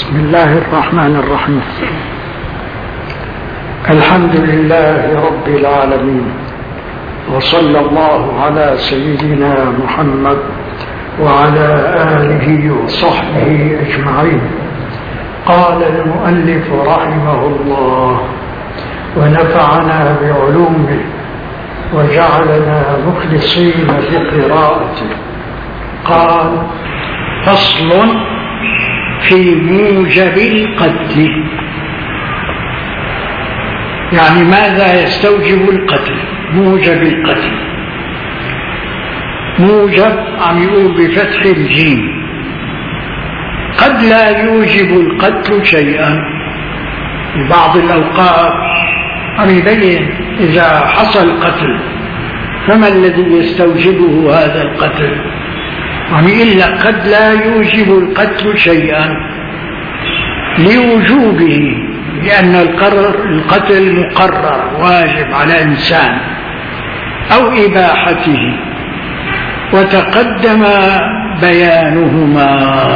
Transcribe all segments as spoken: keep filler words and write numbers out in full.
بسم الله الرحمن الرحيم. الحمد لله رب العالمين، وصلى الله على سيدنا محمد وعلى آله وصحبه أجمعين. قال المؤلف رحمه الله: ونفعنا بعلومه وجعلنا مخلصين لقراءته. قال: فصل في موجب القتل، يعني ماذا يستوجب القتل؟ موجب القتل، موجب عم يقول بفتح الجيم، قد لا يوجب القتل شيئا. في بعض الأوقات عم يبين إذا حصل قتل فما الذي يستوجبه هذا القتل؟ عم يقول لك قد لا يوجب القتل شيئا لوجوبه، لأن القتل مقرر واجب على إنسان، أو إباحته، وتقدم بيانهما.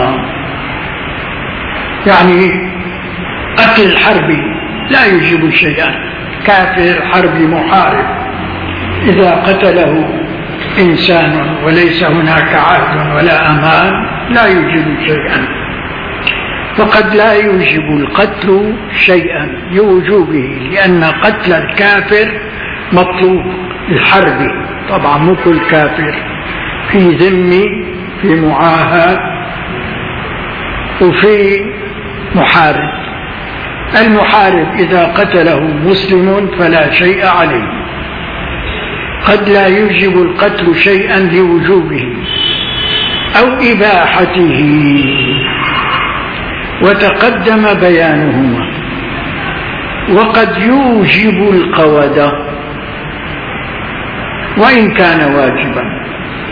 يعني قتل الحربي لا يوجب شيئا، كافر حربي محارب إذا قتله إنسان وليس هناك عهد ولا أمان لا يوجب شيئا، فقد لا يوجب القتل شيئا لوجوبه، لأن قتل الكافر مطلوب. الحربي طبعا مو كل كافر، في ذمي، في معاهد، وفي محارب. المحارب إذا قتله مسلم فلا شيء عليه. قد لا يوجب القتل شيئا لوجوبه أو إباحته، وتقدم بيانهما. وقد يوجب القودة وإن كان واجبا،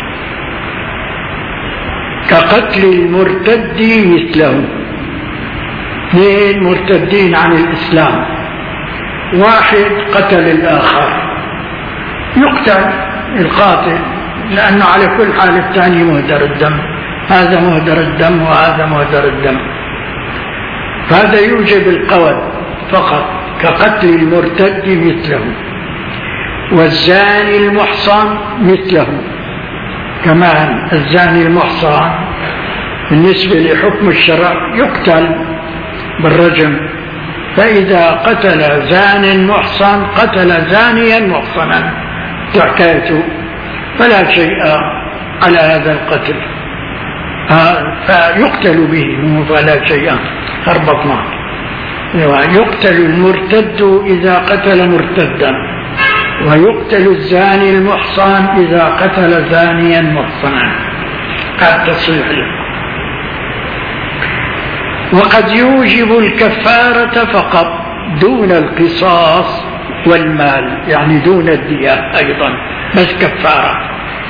كقتل المرتد مثله. اثنين مرتدين عن الإسلام، واحد قتل الآخر، يقتل القاتل، لأنه على كل حال الثاني مهدر الدم، هذا مهدر الدم وهذا مهدر الدم، فهذا يوجب القود فقط، كقتل المرتد مثله. والزاني المحصن مثله، كمان الزاني المحصن بالنسبة لحكم الشرع يقتل بالرجم، فإذا قتل زان محصن قتل زانيا محصنا حكايته، فلا شيء على هذا القتل، فيقتل به فلا شيء. خربطنا، يقتل المرتد إذا قتل مرتدا، ويقتل الزاني المحصن إذا قتل زانيا محصنا. هذا تصريح له. وقد يوجب الكفارة فقط دون القصاص والمال، يعني دون الدية أيضا، بس كفارة.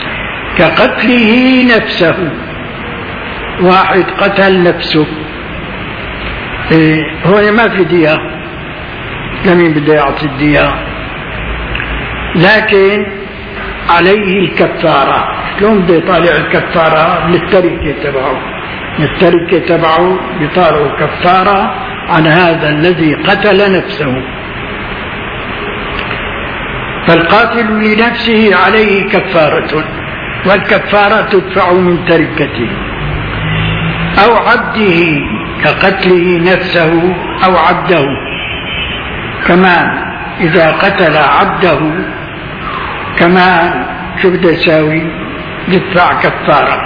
كقتله نفسه، واحد قتل نفسه، إيه هو ما في دية، لمين بده يعطي الدية؟ لكن عليه الكفارة. شلون بده يطالع الكفارة؟ للتركة تبعه، التركة تبعه بيطالعوا كفارة عن هذا الذي قتل نفسه. فالقاتل لنفسه عليه كفارة، والكفارة تدفع من تركته أو عبده، كقتله نفسه أو عبده. كمان إذا قتل عبده كمان شو بده يساوي؟ يدفع كفارة،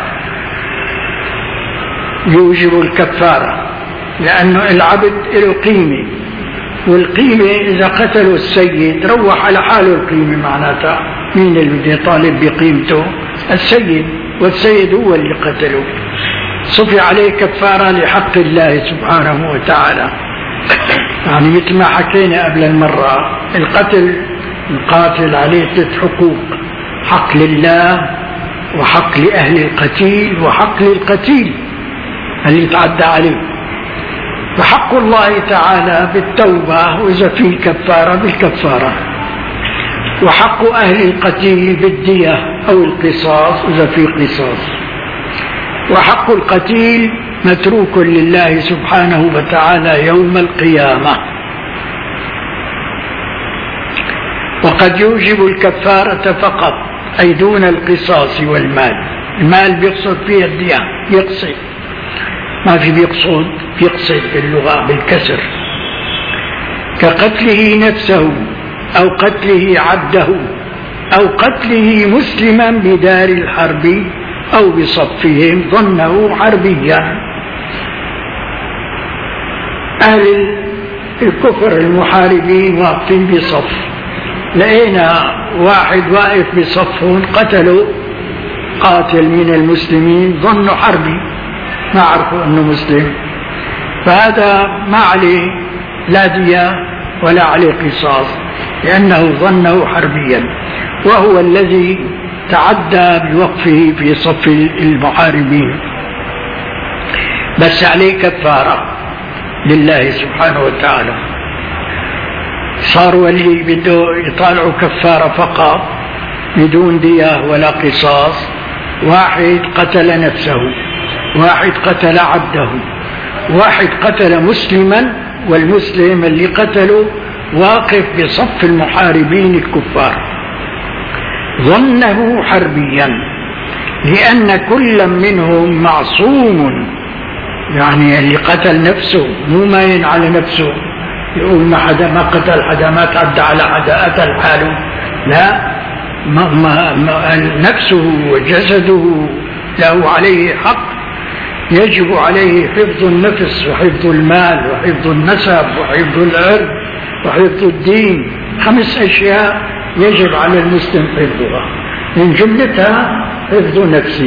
يوجب الكفارة، لأنه العبد له قيمة، والقيمة إذا قتلوا السيد روح على حاله القيمة، معناتها مين اللي بده يطالب بقيمته؟ السيد، والسيد هو اللي قتله، صفي عليه كفارة لحق الله سبحانه وتعالى. يعني مثل ما حكينا قبل المرة، القتل القاتل عليه ثلاث حقوق: حق لله، وحق لأهل القتيل، وحق للقتيل اللي يتعدى عليه. فحق الله تعالى بالتوبة، وإذا في كفارة بالكفارة، وحق أهل القتيل بالدية أو القصاص إذا في قصاص، وحق القتيل متروك لله سبحانه وتعالى يوم القيامة. وقد يوجب الكفارة فقط، أي دون القصاص والمال. المال بيقصد فيه الدية، يقصد، ما في بيقصد، بيقصد باللغة بالكسر، كقتله نفسه أو قتله عبده أو قتله مسلما بدار الحرب أو بصفهم ظنه حربيا. أهل الكفر المحاربين واقفين بصف، لقينا واحد واقف بصفهم قتلوا قاتل من المسلمين ظنوا حربي، ما عرفوا أنه مسلم، فهذا ما عليه لا دية ولا عليه قصاص، لأنه ظنه حربيا، وهو الذي تعدى بوقفه في صف المحاربين. بس عليه كفارة لله سبحانه وتعالى. صاروا اللي بده يطالعوا كفارة فقط بدون دية ولا قصاص، واحد قتل نفسه، واحد قتل عبده، واحد قتل مسلما، والمسلم اللي قتله واقف بصف المحاربين الكفار، ظنه حربيا، لأن كل منهم معصوم. يعني اللي قتل نفسه مو ماين على نفسه يقول ما حدا ما قتل حدا، ما تعدى على حدا، قتل حاله، لا، ما ما ما نفسه وجسده له عليه حق، يجب عليه حفظ النفس وحفظ المال وحفظ النسب وحفظ العرض وحفظ الدين. خمس أشياء يجب على المسلم حفظها، من جملتها حفظ نفسه.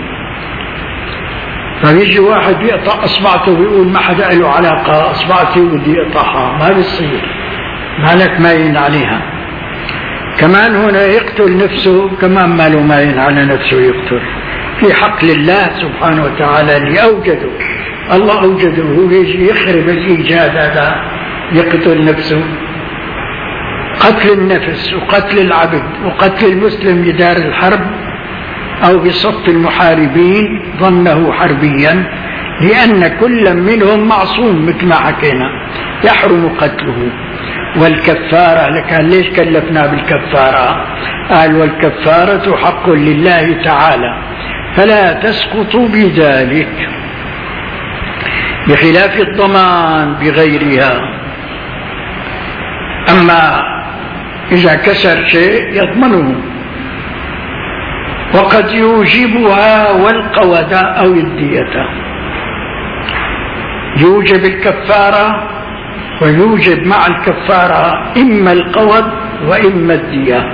فيجي واحد يقطع أصبعته ويقول ما حدا له علاقة، أصبعتي ودي يقطعها، ما بيصير، مالك ماين عليها. كمان هنا يقتل نفسه، كمان ماله ماين على نفسه يقتل، في حق لله سبحانه وتعالى اللي أوجده، الله أوجده، هو يجي يخرب الإيجاد هذا يقتل نفسه. قتل النفس وقتل العبد وقتل المسلم بدار الحرب أو بصف المحاربين ظنه حربيا، لأن كل منهم معصوم مثل ما حكينا يحرم قتله. والكفارة لكان ليش كلفنا بالكفارة؟ قال والكفارة حق لله تعالى فلا تسقط بذلك، بخلاف الضمان بغيرها. أما إذا كسر شيء يضمنه. وقد يوجبها والقود أو الدية، يوجب الكفارة ويوجب مع الكفارة إما القود وإما الدية،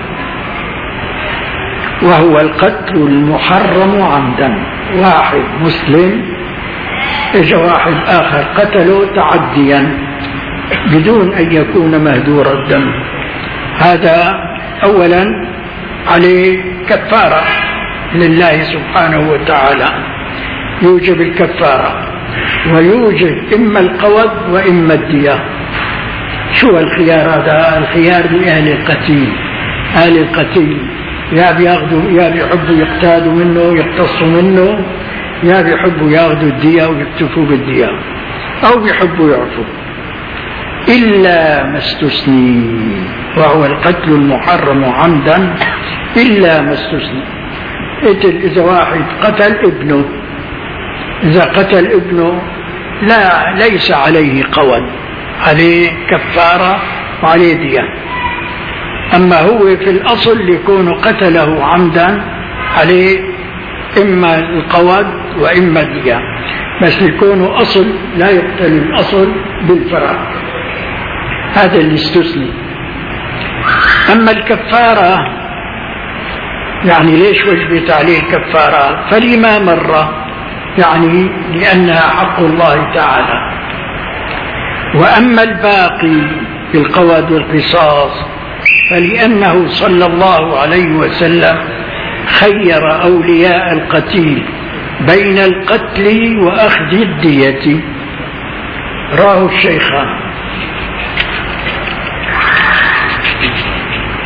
وهو القتل المحرم عمدا. واحد مسلم إجا واحد آخر قتله تعديا بدون أن يكون مهدور الدم، هذا أولا عليه كفارة لله سبحانه وتعالى، يوجب الكفارة ويوجب إما القود وإما الدية. شو الخيار هذا؟ الخيار لأهل القتيل. أهل القتيل يا بياخذوا يا بيحبوا يقتادوا منه يقتصوا منه، يا بيحبوا ياخذوا الدية ويكتفوا بالدية، أو بيحبوا يعفوا، إلا ما استثني، وهو القتل المحرم عمدا إلا ما استثني. إذا واحد قتل ابنه، إذا قتل ابنه لا ليس عليه قود، عليه كفارة وعليه دية. أما هو في الأصل يكون قتله عمدا عليه إما القود وإما الدية، بس يكون أصل لا يقتل الأصل بالفرع، هذا اللي استثني. أما الكفارة يعني ليش وجبت عليه الكفارة؟ فلما مرة، يعني لأنها حق الله تعالى. وأما الباقي بالقود والقصاص فلأنه صلى الله عليه وسلم خير أولياء القتيل بين القتل وأخذ الدية، راه الشيخان.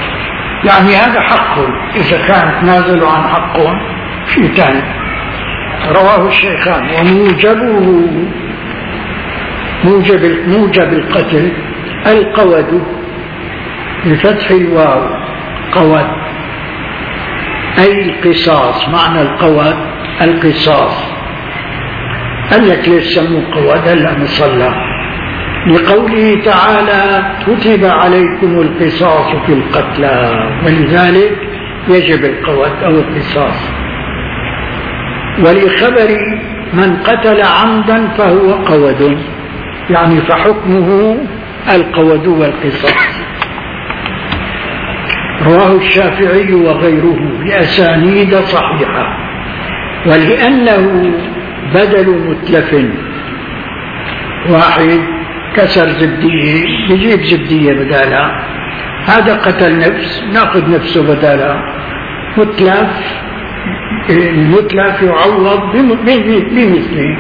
يعني هذا حقهم، إذا كان تنازلوا عن حقهم شيء ثاني، رواه الشيخان. وموجبه موجب, موجب القتل القود بفتح الواو، قود أي القصاص. معنى القود القصاص. قال لك ليش سموه قود؟ هلا مصلى لقوله تعالى كتب عليكم القصاص في القتلى، ولذلك يجب القود أو القصاص. ولخبر من قتل عمدا فهو قود، يعني فحكمه القود والقصاص. رواه الشافعي وغيره بأسانيد صحيحة. ولأنه بدل متلف، واحد كسر زبدية يجيب زبدية بدالها، هذا قتل نفس ناخذ نفسه بدالها. متلف، المتلف يعوض بمثله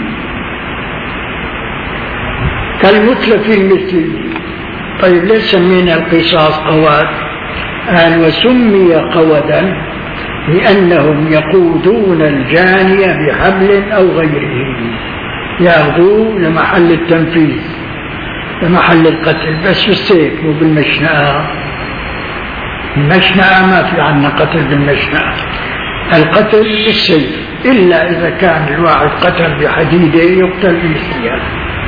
كالمتلف المثلي. طيب ليش سمينا القصاص قواد؟ قال وسمي قودا لأنهم يقودون الجاني بحبل أو غيره، يأخذوه لمحل التنفيذ لمحل القتل، بس بالسيف مو بالمشنقة. المشنقة ما في عنا قتل بالمشنقة، القتل بالسيف، إلا إذا كان الواحد قتل بحديدة يقتل بالسياف.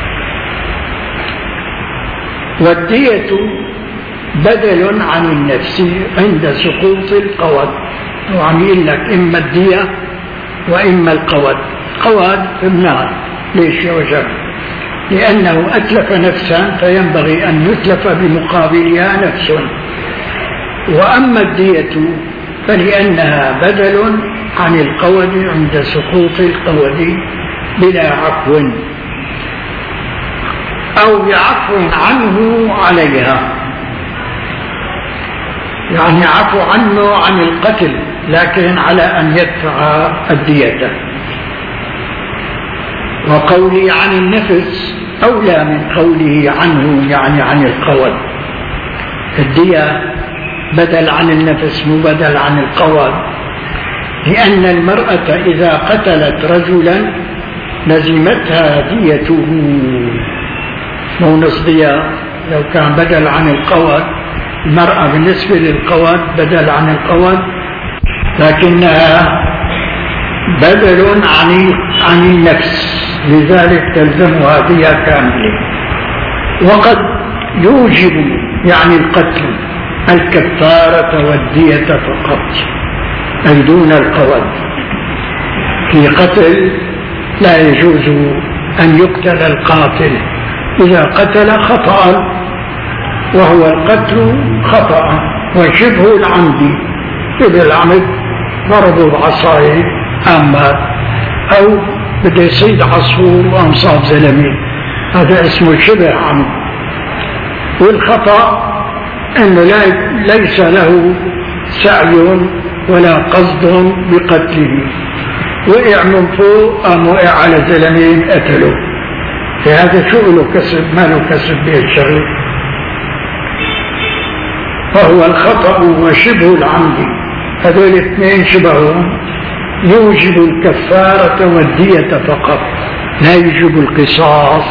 والدية بدل عن النفس عند سقوط القود. وعم يقول لك إما الدية وإما القود. قود في النار. ليش يا وجب؟ لأنه أتلف نفسا فينبغي أن يتلف بمقابلها نفس. وأما الدية فلأنها بدل عن القود عند سقوط القود بلا عفو أو بعفو عنه عليها، يعني عفو عنه عن القتل لكن على أن يدفع الدية. وقولي عن النفس أولى من قوله عنه، يعني عن القود. الدية بدل عن النفس مو بدل عن القود، لأن المرأة إذا قتلت رجلا لزمتها ديته، مو نص دية. لو كان بدل عن القود، المرأة بالنسبة للقود بدل عن القود، لكنها بدل عن عن النفس، لذلك تلزمها دية كاملة. وقد يوجب يعني القتل الكفارة والدية فقط، أي دون القود. في قتل لا يجوز أن يقتل القاتل إذا قتل خطأ، وهو القتل خطأ وشبه العمد. شبه العمد ضربوا بعصاية أمات، أو بده يصيد عصفور وأنصاب زلمي، هذا اسمه شبه عمد. والخطأ أنه ليس له سعي ولا قصد بقتله، وقع من فوق أم وقع على زلمين قتله، فهذا شغله كسب، ما له كسب به الشغل، فهو الخطأ وشبه العمد. هذول الاثنين شبههم يوجب الكفارة والدية فقط، لا يوجب القصاص.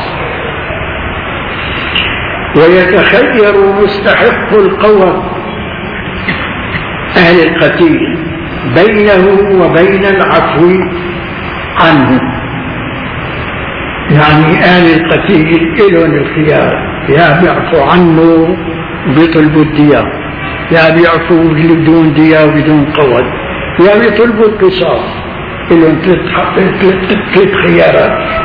ويتخير مستحق القود أهل القتيل بينه وبين العفو عنه، يعني أهل القتيل إلهم الخيار، يا بيعفو عنه وبيطلبوا الدية، يا بيعفوا بدون دية وبدون قود، يا بيطلبوا القصاص. إلهم ثلاث خيارات.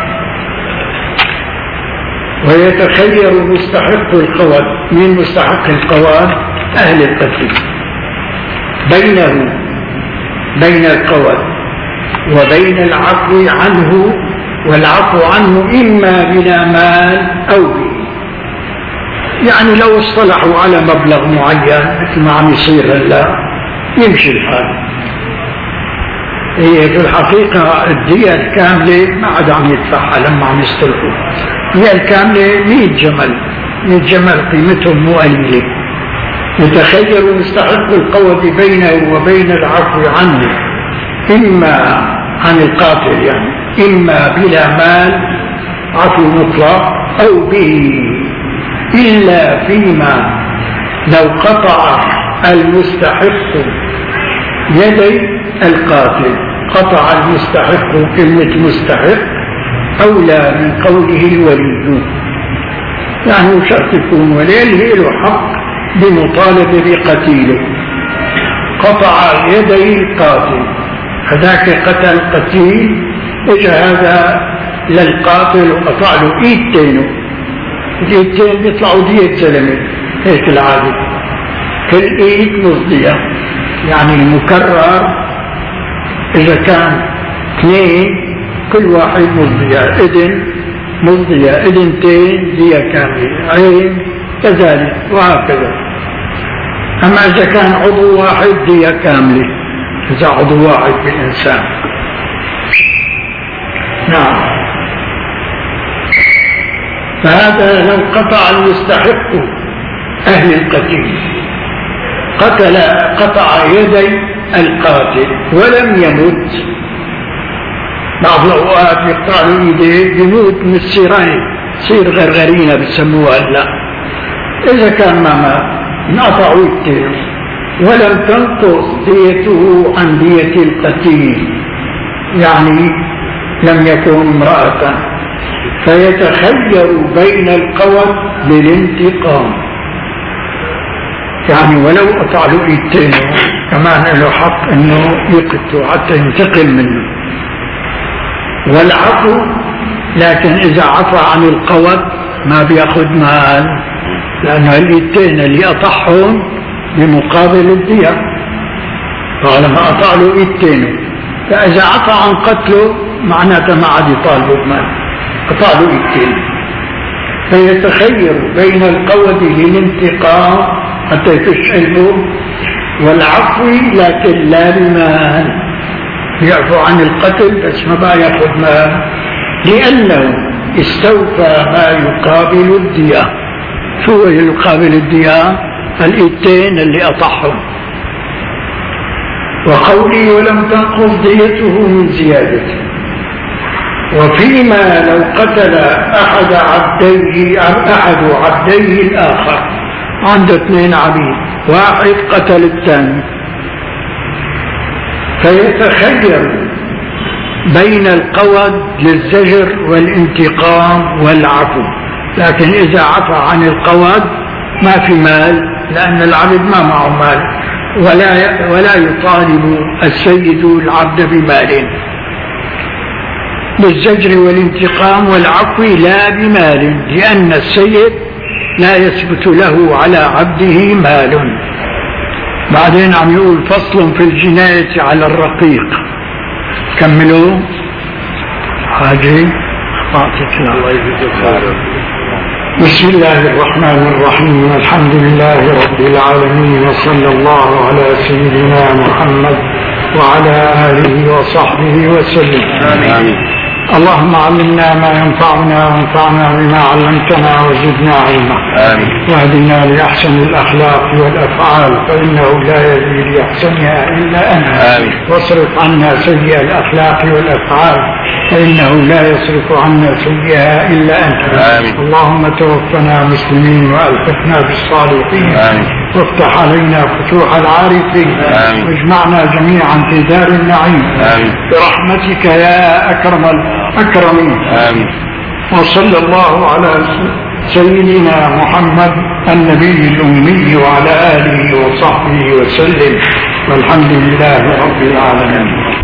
ويتخير مستحق القود. من مستحق القود؟ أهل القتيل، بينه بين القود وبين العفو عنه، والعفو عنه إما بلا مال أو به، يعني لو اصطلحوا على مبلغ معين مثل ما عم يصير هلا يمشي الحال. هي في الحقيقة الدية الكاملة ما عاد عم يدفعها لما عم يصطلحوا، هي الكاملة مئة جمل، مئة جمل قيمتهم مو قليلة. يتخير مستحق القود بينه وبين العفو عنه إما عن القاتل، يعني إما بلا مال عفو مطلق أو به، إلا فيما لو قطع المستحق يدي القاتل. قطع المستحق كلمة مستحق أولى من قوله الولي، يعني شرط يكون ولي له حق بمطالبة بقتيله. قطع يدي القاتل، هذاك قتل قتيل، اجى هذا للقاتل وقطع له ايدتين، الايدتين بيطلعوا دية زلمة، هيك العادة، كل ايد مصدية، يعني المكرر اذا كان اثنين كل واحد مصدية، اذن مصدية، اذنتين دية كاملة، عين كذلك وهكذا. اما اذا كان عضو واحد دية كاملة، اذا عضو واحد بالانسان. نعم. فهذا لو قطع المستحق أهل القتيل، قتل قطع يدي القاتل ولم يمت، بعض الأوقات يقطع له يديه يموت من السيرين، سير غرغرينة بسموها هلا. إذا كان ما مات انقطعوا يديه ولم تنقص ديته عن دية القتيل، يعني لم يكن امرأة، فيتخير بين القوت بالانتقام، يعني ولو قطع له ايدتين كمان له حق انه يقتله حتى ينتقم منه. والعفو، لكن اذا عفى عن القوت ما بياخذ مال، لانه الايدتين اللي قطعهم بمقابل الدية، طالما قطع له ايدتين، فاذا عفى عن قتله معناته ما عاد يطالبه بمال، قطع له ايدتين. فيتخير بين القود للانتقام حتى يفش قلبه والعفو، لكن لا بمال، يعفو عن القتل بس ما بقى ياخذ مال، لانه استوفى ما يقابل الدية. شو يقابل الدية؟ الايدتين اللي قطعهم. وقولي ولم تنقص ديته من زيادته. وفيما لو قتل أحد عبديه أحد عبديه الآخر، عنده اثنين عبيد، واحد قتل الثاني، فيتخير بين القود للزجر والانتقام والعفو، لكن إذا عفى عن القود ما في مال، لأن العبد ما معه مال، ولا ولا يطالب السيد العبد بمال. بالزجر والانتقام والعفو لا بمال، لأن السيد لا يثبت له على عبده مال. بعدين عم يقول فصل في الجناية على الرقيق. كملوا حاجة أعطيك الله يجزاك. بسم الله الرحمن الرحيم، الحمد لله رب العالمين، وصلى الله على سيدنا محمد وعلى آله وصحبه وسلم. آمين. اللهم علمنا ما ينفعنا وانفعنا بما علمتنا وزدنا علما. آمين. واهدنا لأحسن الأخلاق والأفعال، فإنه لا يهدي لأحسنها إلا أنت. آمين. واصرف عنا سيئ الأخلاق والأفعال، فإنه لا يصرف عنا سيئها إلا أنت. آمين. اللهم توفنا مسلمين وألحقنا بالصالحين. آمين. وافتح علينا فتوح العارفين. آمين. واجمعنا جميعا في دار النعيم. آمين. برحمتك يا أكرم الأكرمين. آمين. وصلى الله على سيدنا محمد النبي الأمي وعلى آله وصحبه وسلم، والحمد لله رب العالمين.